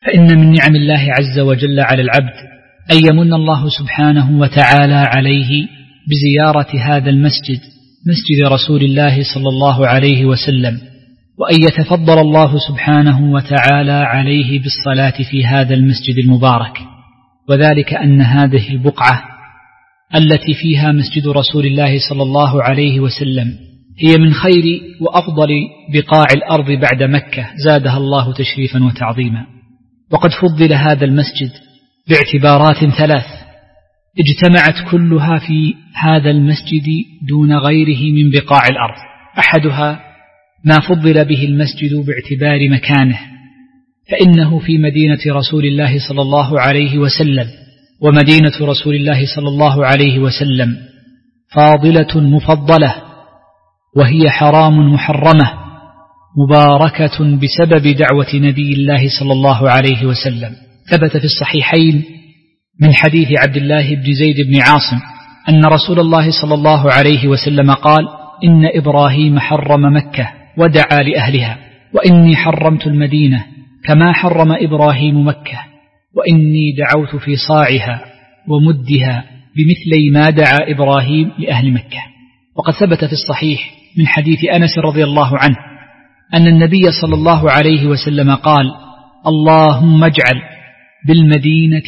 فإن من نعم الله عز وجل على العبد أن يمن الله سبحانه وتعالى عليه بزيارة هذا المسجد، مسجد رسول الله صلى الله عليه وسلم، وأن يتفضل الله سبحانه وتعالى عليه بالصلاة في هذا المسجد المبارك، وذلك أن هذه البقعة التي فيها مسجد رسول الله صلى الله عليه وسلم هي من خير وأفضل بقاع الأرض بعد مكة، زادها الله تشريفا وتعظيما. وقد فضل هذا المسجد باعتبارات ثلاث اجتمعت كلها في هذا المسجد دون غيره من بقاع الأرض. أحدها ما فضل به المسجد باعتبار مكانه، فإنه في مدينة رسول الله صلى الله عليه وسلم، ومدينة رسول الله صلى الله عليه وسلم فاضلة مفضلة، وهي حرام محرمة مباركة بسبب دعوة نبي الله صلى الله عليه وسلم. ثبت في الصحيحين من حديث عبد الله بن زيد بن عاصم أن رسول الله صلى الله عليه وسلم قال: إن إبراهيم حرم مكة ودعا لأهلها، وإني حرمت المدينة كما حرم إبراهيم مكة، وإني دعوت في صاعها ومدها بمثلي ما دعا إبراهيم لأهل مكة. وقد ثبت في الصحيح من حديث أنس رضي الله عنه أن النبي صلى الله عليه وسلم قال: اللهم اجعل بالمدينة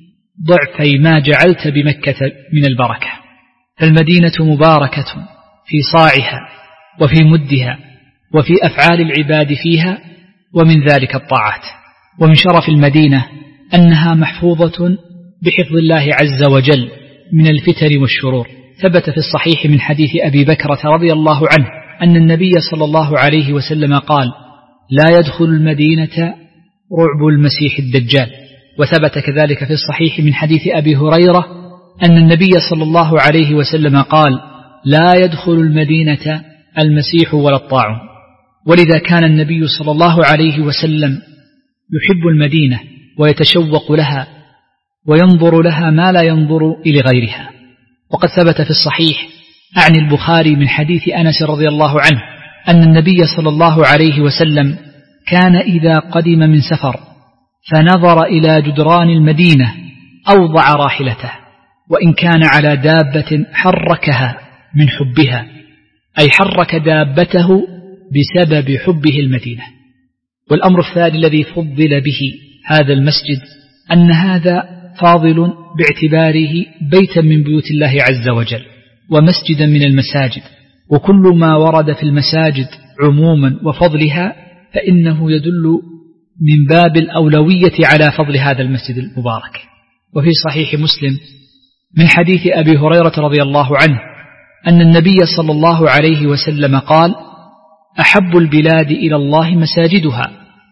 ضعفي ما جعلت بمكة من البركة. فالمدينة مباركة في صاعها وفي مدها وفي أفعال العباد فيها، ومن ذلك الطاعات. ومن شرف المدينة أنها محفوظة بحفظ الله عز وجل من الفتن والشرور. ثبت في الصحيح من حديث أبي بكرة رضي الله عنه أن النبي صلى الله عليه وسلم قال: لا يدخل المدينة رعب المسيح الدجال. وثبت كذلك في الصحيح من حديث أبي هريرة أن النبي صلى الله عليه وسلم قال: لا يدخل المدينة المسيح ولا الطاعون. ولذا كان النبي صلى الله عليه وسلم يحب المدينة ويتشوق لها وينظر لها ما لا ينظر إلى غيرها. وقد ثبت في الصحيح عن البخاري من حديث أنس رضي الله عنه أن النبي صلى الله عليه وسلم كان إذا قدم من سفر فنظر إلى جدران المدينة أوضع راحلته، وإن كان على دابة حركها من حبها، أي حرك دابته بسبب حبه المدينة. والأمر الثاني الذي فضل به هذا المسجد أن هذا فاضل باعتباره بيتا من بيوت الله عز وجل ومسجدا من المساجد، وكل ما ورد في المساجد عموما وفضلها فإنه يدل من باب الأولوية على فضل هذا المسجد المبارك. وفي صحيح مسلم من حديث أبي هريرة رضي الله عنه أن النبي صلى الله عليه وسلم قال: أحب البلاد إلى الله مساجدها،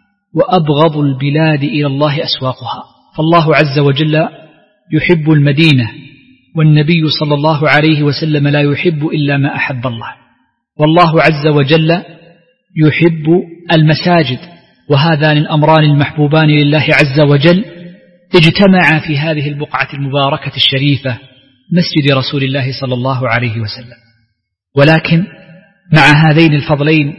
وأبغض البلاد إلى الله أسواقها. فالله عز وجل يحب المدينة، والنبي صلى الله عليه وسلم لا يحب إلا ما أحب الله. والله عز وجل يحب المساجد، وهذان الأمران المحبوبان لله عز وجل اجتمعا في هذه البقعة المباركة الشريفة مسجد رسول الله صلى الله عليه وسلم. ولكن مع هذين الفضلين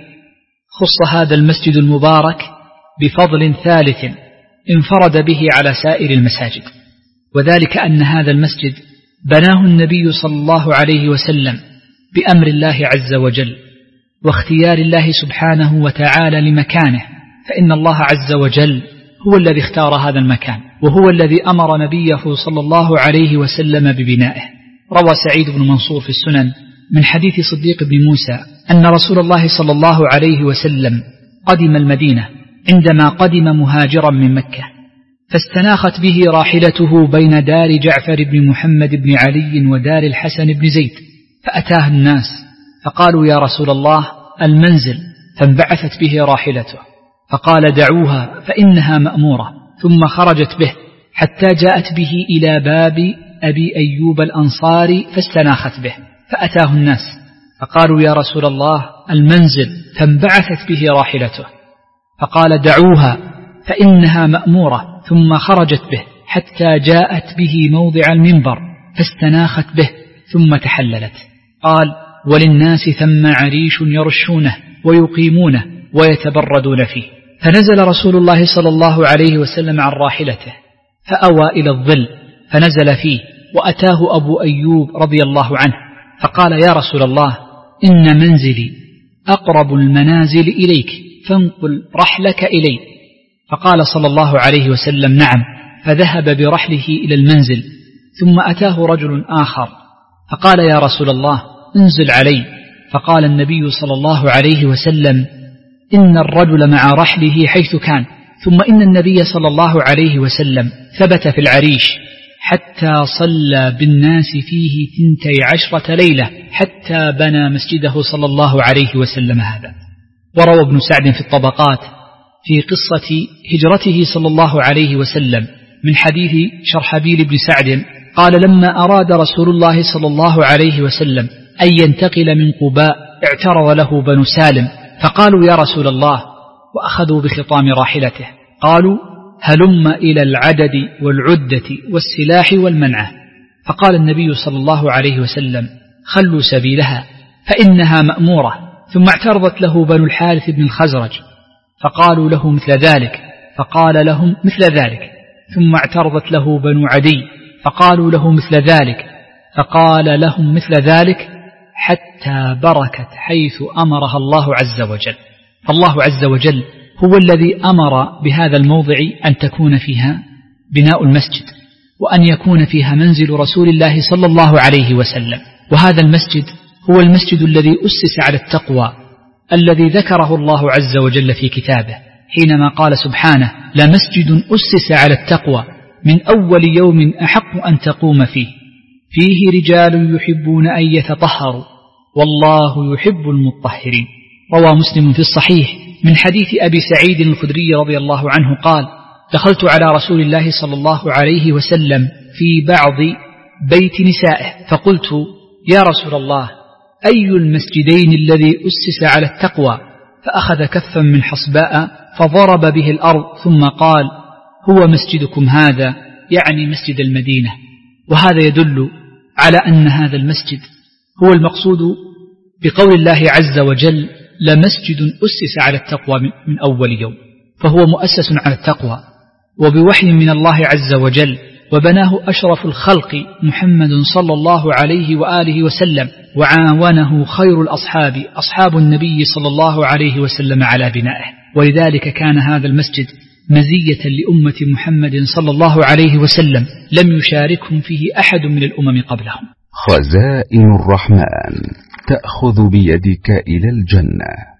خص هذا المسجد المبارك بفضل ثالث انفرد به على سائر المساجد، وذلك أن هذا المسجد بناه النبي صلى الله عليه وسلم بأمر الله عز وجل واختيار الله سبحانه وتعالى لمكانه، فإن الله عز وجل هو الذي اختار هذا المكان، وهو الذي أمر نبيه صلى الله عليه وسلم ببنائه. روى سعيد بن منصور في السنن من حديث صديق بن موسى أن رسول الله صلى الله عليه وسلم قدم المدينة عندما قدم مهاجرا من مكة، فاستناخت به راحلته بين دار جعفر بن محمد بن علي ودار الحسن بن زيد، فأتاه الناس فقالوا: يا رسول الله المنزل، فانبعثت به راحلته، فقال: دعوها فإنها مأمورة، ثم خرجت به حتى جاءت به إلى باب أبي أيوب الأنصاري فاستناخت به، فأتاه الناس فقالوا: يا رسول الله المنزل، فانبعثت به راحلته، فقال: دعوها فإنها مأمورة، ثم خرجت به حتى جاءت به موضع المنبر فاستناخت به ثم تحللت. قال: وللناس ثم عريش يرشونه ويقيمونه ويتبردون فيه، فنزل رسول الله صلى الله عليه وسلم عن راحلته فأوى إلى الظل فنزل فيه، وأتاه أبو أيوب رضي الله عنه فقال: يا رسول الله، إن منزلي أقرب المنازل إليك فانقل رحلك إلي. فقال صلى الله عليه وسلم: نعم. فذهب برحله إلى المنزل، ثم أتاه رجل آخر فقال: يا رسول الله، انزل علي. فقال النبي صلى الله عليه وسلم: إن الرجل مع رحله حيث كان. ثم إن النبي صلى الله عليه وسلم ثبت في العريش حتى صلى بالناس فيه 12 ليلة حتى بنى مسجده صلى الله عليه وسلم هذا. وروى ابن سعد في الطبقات في قصة هجرته صلى الله عليه وسلم من حديث شرحبيل بن سعد قال: لما أراد رسول الله صلى الله عليه وسلم أن ينتقل من قباء اعترض له بنو سالم فقالوا: يا رسول الله، وأخذوا بخطام راحلته. قالوا: هلم إلى العدد والعدة والسلاح والمنعة. فقال النبي صلى الله عليه وسلم: خلوا سبيلها فإنها مأمورة. ثم اعترضت له بنو الحارث بن الخزرج فقالوا له مثل ذلك، فقال لهم مثل ذلك. ثم اعترضت له بنو عدي فقالوا له مثل ذلك، فقال لهم مثل ذلك، حتى بركت حيث أمرها الله عز وجل. فالله عز وجل هو الذي أمر بهذا الموضع أن تكون فيها بناء المسجد، وأن يكون فيها منزل رسول الله صلى الله عليه وسلم. وهذا المسجد هو المسجد الذي أسس على التقوى الذي ذكره الله عز وجل في كتابه حينما قال سبحانه: لمسجد أسس على التقوى من أول يوم أحق أن تقوم فيه رجال يحبون أن يتطهروا والله يحب المطهرين. روى مسلم في الصحيح من حديث أبي سعيد الخدري رضي الله عنه قال: دخلت على رسول الله صلى الله عليه وسلم في بعض بيت نسائه فقلت: يا رسول الله، أي المسجدين الذي أسس على التقوى؟ فأخذ كفا من حصباء فضرب به الأرض ثم قال: هو مسجدكم هذا، يعني مسجد المدينة. وهذا يدل على أن هذا المسجد هو المقصود بقول الله عز وجل: لمسجد أسس على التقوى من أول يوم، فهو مؤسس على التقوى وبوحي من الله عز وجل، وبناه أشرف الخلق محمد صلى الله عليه وآله وسلم، وعاونه خير الأصحاب أصحاب النبي صلى الله عليه وسلم على بنائه. ولذلك كان هذا المسجد مزية لأمة محمد صلى الله عليه وسلم لم يشاركهم فيه أحد من الأمم قبلهم. خزائن الرحمن تأخذ بيدك إلى الجنة.